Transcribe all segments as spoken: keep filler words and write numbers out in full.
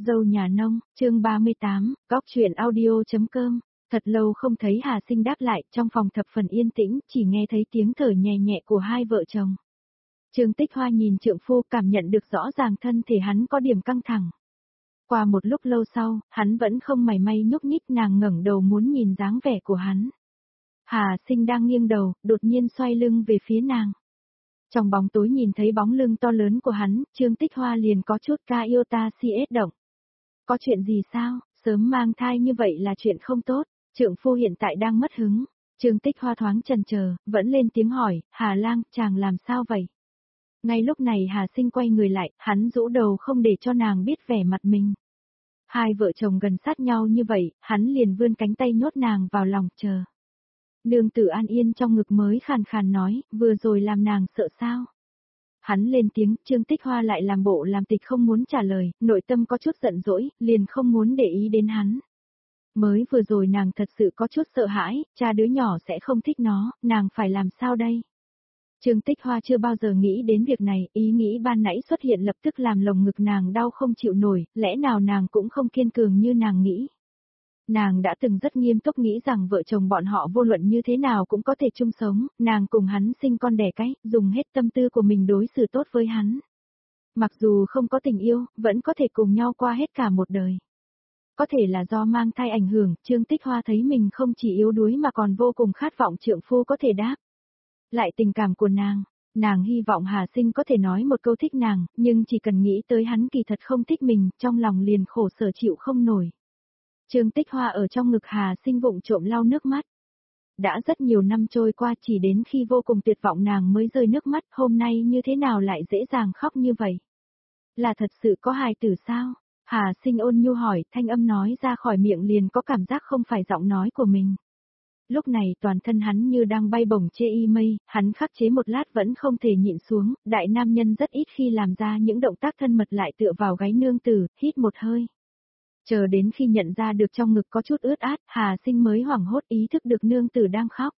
Dâu nhà nông, chương ba mươi tám, góc chuyện audio.com. Thật lâu không thấy Hà Sinh đáp lại, trong phòng thập phần yên tĩnh, chỉ nghe thấy tiếng thở nhẹ nhẹ của hai vợ chồng. Trương Tích Hoa nhìn trượng phu, cảm nhận được rõ ràng thân thể hắn có điểm căng thẳng. Qua một lúc lâu sau, hắn vẫn không mảy may nhúc nhích, nàng ngẩng đầu muốn nhìn dáng vẻ của hắn. Hà Sinh đang nghiêng đầu, đột nhiên xoay lưng về phía nàng. Trong bóng tối nhìn thấy bóng lưng to lớn của hắn, Trương Tích Hoa liền có chút ca yêu ta si ết động. Có chuyện gì sao, sớm mang thai như vậy là chuyện không tốt, trượng phu hiện tại đang mất hứng. Trương Tích Hoa thoáng chần chờ, vẫn lên tiếng hỏi, Hà Lang, chàng làm sao vậy? Ngay lúc này Hà Sinh quay người lại, hắn rũ đầu không để cho nàng biết vẻ mặt mình. Hai vợ chồng gần sát nhau như vậy, hắn liền vươn cánh tay nhốt nàng vào lòng, chờ. Nương tử an yên trong ngực mới khàn khàn nói, vừa rồi làm nàng sợ sao? Hắn lên tiếng, Trương Tích Hoa lại làm bộ làm tịch không muốn trả lời, nội tâm có chút giận dỗi, liền không muốn để ý đến hắn. Mới vừa rồi nàng thật sự có chút sợ hãi, cha đứa nhỏ sẽ không thích nó, nàng phải làm sao đây? Trương Tích Hoa chưa bao giờ nghĩ đến việc này, ý nghĩ ban nãy xuất hiện lập tức làm lồng ngực nàng đau không chịu nổi, lẽ nào nàng cũng không kiên cường như nàng nghĩ. Nàng đã từng rất nghiêm túc nghĩ rằng vợ chồng bọn họ vô luận như thế nào cũng có thể chung sống, nàng cùng hắn sinh con đẻ cái, dùng hết tâm tư của mình đối xử tốt với hắn. Mặc dù không có tình yêu, vẫn có thể cùng nhau qua hết cả một đời. Có thể là do mang thai ảnh hưởng, Trương Tích Hoa thấy mình không chỉ yếu đuối mà còn vô cùng khát vọng trượng phu có thể đáp lại tình cảm của nàng. Nàng hy vọng Hà Sinh có thể nói một câu thích nàng, nhưng chỉ cần nghĩ tới hắn kỳ thật không thích mình, trong lòng liền khổ sở chịu không nổi. Trương Tích Hoa ở trong ngực Hà Sinh vụng trộm lau nước mắt. Đã rất nhiều năm trôi qua, chỉ đến khi vô cùng tuyệt vọng nàng mới rơi nước mắt, hôm nay như thế nào lại dễ dàng khóc như vậy? Là thật sự có hài tử sao? Hà Sinh ôn nhu hỏi, thanh âm nói ra khỏi miệng liền có cảm giác không phải giọng nói của mình. Lúc này toàn thân hắn như đang bay bổng chê y mây, hắn khắc chế một lát vẫn không thể nhịn xuống, đại nam nhân rất ít khi làm ra những động tác thân mật lại tựa vào gáy nương tử, hít một hơi. Chờ đến khi nhận ra được trong ngực có chút ướt át, Hà Sinh mới hoảng hốt ý thức được nương tử đang khóc.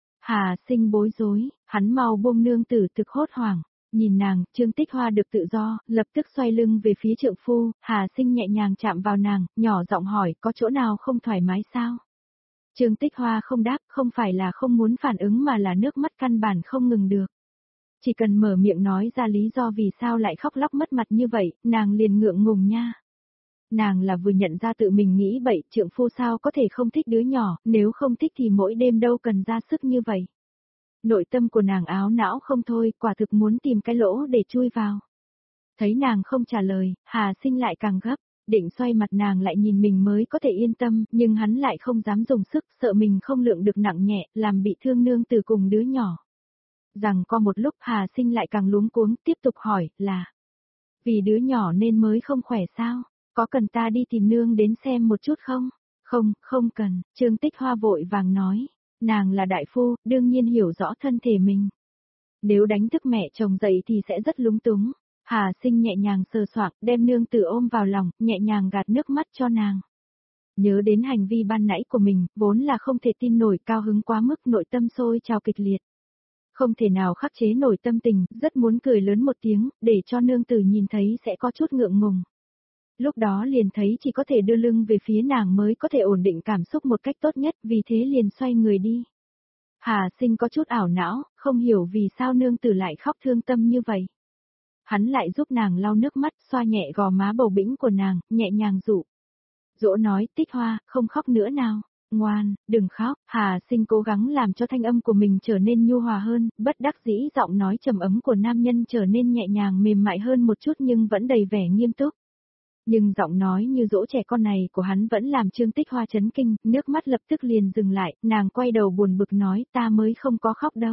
Hà Sinh bối rối, hắn mau buông nương tử thực hốt hoảng, nhìn nàng, Trương Tích Hoa được tự do, lập tức xoay lưng về phía trượng phu, Hà Sinh nhẹ nhàng chạm vào nàng, nhỏ giọng hỏi, có chỗ nào không thoải mái sao? Trương Tích Hoa không đáp, không phải là không muốn phản ứng mà là nước mắt căn bản không ngừng được. Chỉ cần mở miệng nói ra lý do vì sao lại khóc lóc mất mặt như vậy, nàng liền ngượng ngùng nha. Nàng là vừa nhận ra tự mình nghĩ bậy, trượng phu sao có thể không thích đứa nhỏ, nếu không thích thì mỗi đêm đâu cần ra sức như vậy. Nội tâm của nàng áo não không thôi, quả thực muốn tìm cái lỗ để chui vào. Thấy nàng không trả lời, Hà Sinh lại càng gấp, định xoay mặt nàng lại nhìn mình mới có thể yên tâm, nhưng hắn lại không dám dùng sức, sợ mình không lượng được nặng nhẹ, làm bị thương nương từ cùng đứa nhỏ. Rằng qua một lúc Hà Sinh lại càng luống cuống, tiếp tục hỏi, là vì đứa nhỏ nên mới không khỏe sao? Có cần ta đi tìm nương đến xem một chút không? Không, không cần, Trương Tích Hoa vội vàng nói. Nàng là đại phu, đương nhiên hiểu rõ thân thể mình. Nếu đánh thức mẹ chồng dậy thì sẽ rất lúng túng. Hà Sinh nhẹ nhàng sờ soạng, đem nương tử ôm vào lòng, nhẹ nhàng gạt nước mắt cho nàng. Nhớ đến hành vi ban nãy của mình, vốn là không thể tin nổi, cao hứng quá mức, nội tâm sôi trào kịch liệt. Không thể nào khắc chế nổi tâm tình, rất muốn cười lớn một tiếng, để cho nương tử nhìn thấy sẽ có chút ngượng ngùng. Lúc đó liền thấy chỉ có thể đưa lưng về phía nàng mới có thể ổn định cảm xúc một cách tốt nhất, vì thế liền xoay người đi. Hà Sinh có chút ảo não, không hiểu vì sao nương tử lại khóc thương tâm như vậy. Hắn lại giúp nàng lau nước mắt, xoa nhẹ gò má bầu bĩnh của nàng, nhẹ nhàng dụ. Dỗ nói, Tích Hoa, không khóc nữa nào. Ngoan, đừng khóc. Hà Sinh cố gắng làm cho thanh âm của mình trở nên nhu hòa hơn, bất đắc dĩ giọng nói trầm ấm của nam nhân trở nên nhẹ nhàng mềm mại hơn một chút nhưng vẫn đầy vẻ nghiêm túc. Nhưng giọng nói như dỗ trẻ con này của hắn vẫn làm Trương Tích Hoa chấn kinh, nước mắt lập tức liền dừng lại, nàng quay đầu buồn bực nói, ta mới không có khóc đâu.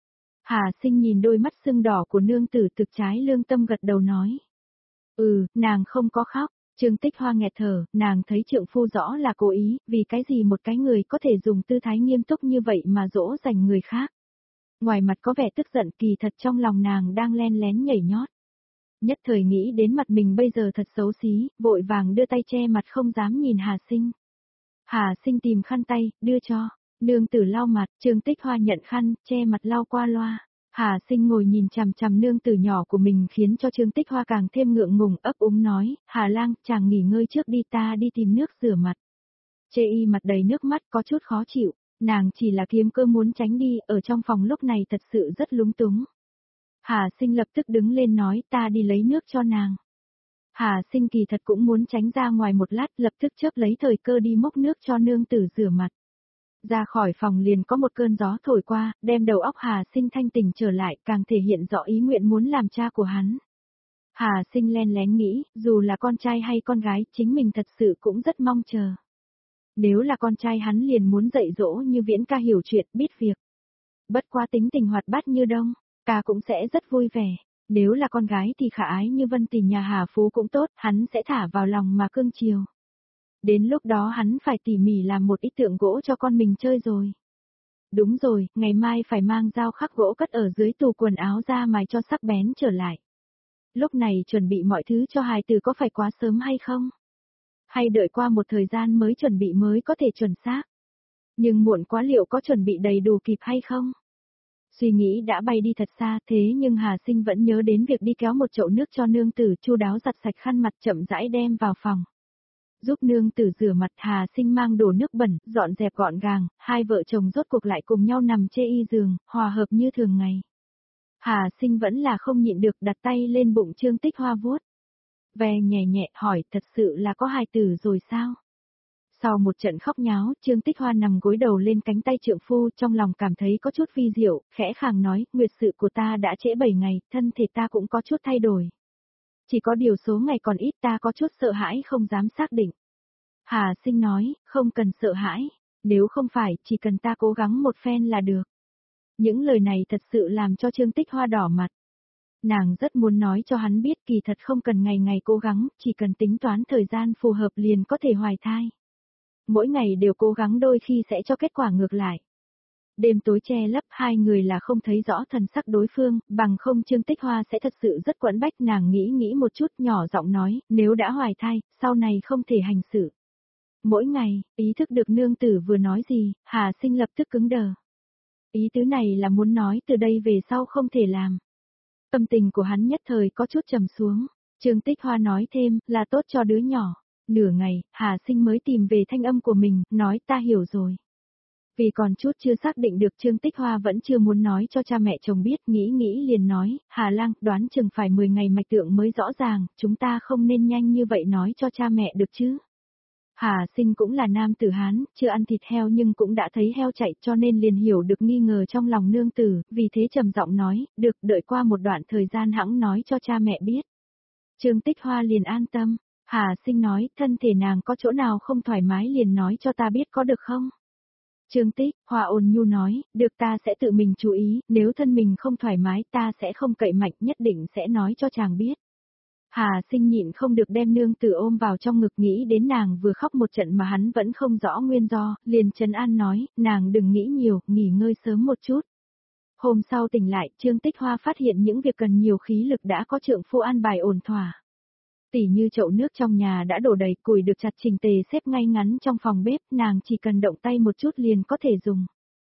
Hà Sinh nhìn đôi mắt sưng đỏ của nương tử thực trái lương tâm gật đầu nói. Ừ, nàng không có khóc. Trương Tích Hoa nghẹt thở, nàng thấy trượng phu rõ là cố ý, vì cái gì một cái người có thể dùng tư thái nghiêm túc như vậy mà dỗ dành người khác. Ngoài mặt có vẻ tức giận, kỳ thật trong lòng nàng đang len lén nhảy nhót. Nhất thời nghĩ đến mặt mình bây giờ thật xấu xí, vội vàng đưa tay che mặt không dám nhìn Hà Sinh. Hà Sinh tìm khăn tay, đưa cho, nương tử lau mặt, Trương Tích Hoa nhận khăn, che mặt lau qua loa. Hà Sinh ngồi nhìn chằm chằm nương tử nhỏ của mình khiến cho Trương Tích Hoa càng thêm ngượng ngùng ấp úng nói, Hà lang, chàng nghỉ ngơi trước đi ta đi tìm nước rửa mặt. Chê y mặt đầy nước mắt có chút khó chịu, nàng chỉ là kiếm cơ muốn tránh đi, ở trong phòng lúc này thật sự rất lúng túng. Hà Sinh lập tức đứng lên nói ta đi lấy nước cho nàng. Hà Sinh kỳ thật cũng muốn tránh ra ngoài một lát, lập tức chớp lấy thời cơ đi múc nước cho nương tử rửa mặt. Ra khỏi phòng liền có một cơn gió thổi qua, đem đầu óc Hà Sinh thanh tỉnh trở lại, càng thể hiện rõ ý nguyện muốn làm cha của hắn. Hà Sinh len lén nghĩ, dù là con trai hay con gái, chính mình thật sự cũng rất mong chờ. Nếu là con trai hắn liền muốn dạy dỗ như Viễn ca hiểu chuyện, biết việc. Bất quá tính tình hoạt bát như Đông, ca cũng sẽ rất vui vẻ. Nếu là con gái thì khả ái như Vân Tỷ nhà Hà Phú cũng tốt, hắn sẽ thả vào lòng mà cưng chiều. Đến lúc đó hắn phải tỉ mỉ làm một ít tượng gỗ cho con mình chơi rồi. Đúng rồi, ngày mai phải mang dao khắc gỗ cất ở dưới tủ quần áo ra mài cho sắc bén trở lại. Lúc này chuẩn bị mọi thứ cho hài tử có phải quá sớm hay không? Hay đợi qua một thời gian mới chuẩn bị mới có thể chuẩn xác? Nhưng muộn quá liệu có chuẩn bị đầy đủ kịp hay không? Suy nghĩ đã bay đi thật xa, thế nhưng Hà Sinh vẫn nhớ đến việc đi kéo một chậu nước cho nương tử, chu đáo giặt sạch khăn mặt chậm rãi đem vào phòng. Giúp nương tử rửa mặt, Hà Sinh mang đổ nước bẩn, dọn dẹp gọn gàng, hai vợ chồng rốt cuộc lại cùng nhau nằm chê y giường, hòa hợp như thường ngày. Hà Sinh vẫn là không nhịn được đặt tay lên bụng Trương Tích Hoa vuốt. Ve nhẹ nhẹ hỏi thật sự là có hài tử rồi sao? Sau một trận khóc nháo, Trương Tích Hoa nằm gối đầu lên cánh tay trượng phu, trong lòng cảm thấy có chút vi diệu, khẽ khàng nói, nguyệt sự của ta đã trễ bảy ngày, thân thể ta cũng có chút thay đổi. Chỉ có điều số ngày còn ít ta có chút sợ hãi không dám xác định. Hà Sinh nói, không cần sợ hãi, nếu không phải, chỉ cần ta cố gắng một phen là được. Những lời này thật sự làm cho Trương Tích Hoa đỏ mặt. Nàng rất muốn nói cho hắn biết kỳ thật không cần ngày ngày cố gắng, chỉ cần tính toán thời gian phù hợp liền có thể hoài thai. Mỗi ngày đều cố gắng đôi khi sẽ cho kết quả ngược lại. Đêm tối che lấp hai người là không thấy rõ thần sắc đối phương, bằng không Trương Tích Hoa sẽ thật sự rất quẫn bách. Nàng nghĩ nghĩ một chút nhỏ giọng nói, nếu đã hoài thai, sau này không thể hành xử. Mỗi ngày, ý thức được nương tử vừa nói gì, Hà Sinh lập tức cứng đờ. Ý tứ này là muốn nói từ đây về sau không thể làm. Tâm tình của hắn nhất thời có chút trầm xuống. Trương Tích Hoa nói thêm, là tốt cho đứa nhỏ. Nửa ngày, Hà Sinh mới tìm về thanh âm của mình, nói ta hiểu rồi. Vì còn chút chưa xác định được Trương Tích Hoa vẫn chưa muốn nói cho cha mẹ chồng biết, nghĩ nghĩ liền nói, Hà lang, đoán chừng phải mười ngày mạch tượng mới rõ ràng, chúng ta không nên nhanh như vậy nói cho cha mẹ được chứ. Hà Sinh cũng là nam tử Hán, chưa ăn thịt heo nhưng cũng đã thấy heo chạy cho nên liền hiểu được nghi ngờ trong lòng nương tử, vì thế trầm giọng nói, được đợi qua một đoạn thời gian hẵng nói cho cha mẹ biết. Trương Tích Hoa liền an tâm, Hà Sinh nói, thân thể nàng có chỗ nào không thoải mái liền nói cho ta biết có được không? Trương Tích Hoa ôn nhu nói, được ta sẽ tự mình chú ý, nếu thân mình không thoải mái ta sẽ không cậy mạnh nhất định sẽ nói cho chàng biết. Hà Sinh nhịn không được đem nương tử ôm vào trong ngực nghĩ đến nàng vừa khóc một trận mà hắn vẫn không rõ nguyên do, liền trấn an nói, nàng đừng nghĩ nhiều, nghỉ ngơi sớm một chút. Hôm sau tỉnh lại, Trương Tích Hoa phát hiện những việc cần nhiều khí lực đã có trượng phu an bài ổn thỏa. Tỉ như chậu nước trong nhà đã đổ đầy, củi được chặt chỉnh tề xếp ngay ngắn trong phòng bếp, nàng chỉ cần động tay một chút liền có thể dùng.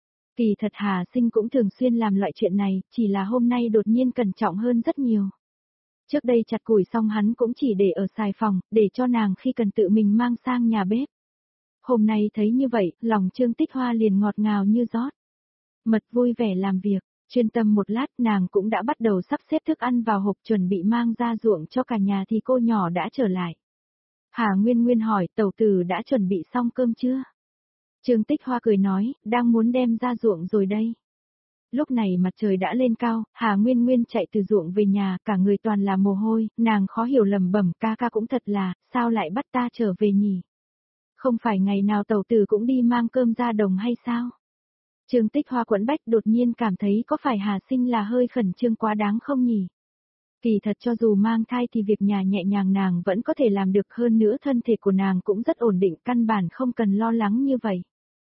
Kỳ thật Hà Sinh cũng thường xuyên làm loại chuyện này, chỉ là hôm nay đột nhiên cẩn trọng hơn rất nhiều. Trước đây chặt củi xong hắn cũng chỉ để ở xài phòng, để cho nàng khi cần tự mình mang sang nhà bếp. Hôm nay thấy như vậy, lòng Trương Tích Hoa liền ngọt ngào như rót. Mật vui vẻ làm việc, chuyên tâm một lát nàng cũng đã bắt đầu sắp xếp thức ăn vào hộp chuẩn bị mang ra ruộng cho cả nhà thì cô nhỏ đã trở lại. Hà Nguyên Nguyên hỏi tẩu tử đã chuẩn bị xong cơm chưa? Trương Tích Hoa cười nói, đang muốn đem ra ruộng rồi đây. Lúc này mặt trời đã lên cao, Hà Nguyên Nguyên chạy từ ruộng về nhà, cả người toàn là mồ hôi, nàng khó hiểu lầm bẩm ca ca cũng thật là, sao lại bắt ta trở về nhỉ? Không phải ngày nào tẩu tử cũng đi mang cơm ra đồng hay sao? Trương Tích Hoa quẫn bách đột nhiên cảm thấy có phải Hà Sinh là hơi khẩn trương quá đáng không nhỉ? Kỳ thật cho dù mang thai thì việc nhà nhẹ nhàng nàng vẫn có thể làm được, hơn nữa thân thể của nàng cũng rất ổn định, căn bản không cần lo lắng như vậy.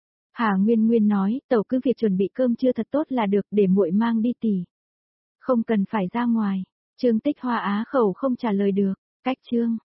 Hà Nguyên Nguyên nói, tẩu cứ việc chuẩn bị cơm trưa thật tốt là được, để muội mang đi tỉ. Không cần phải ra ngoài. Trương Tích Hoa á khẩu không trả lời được. Cách chương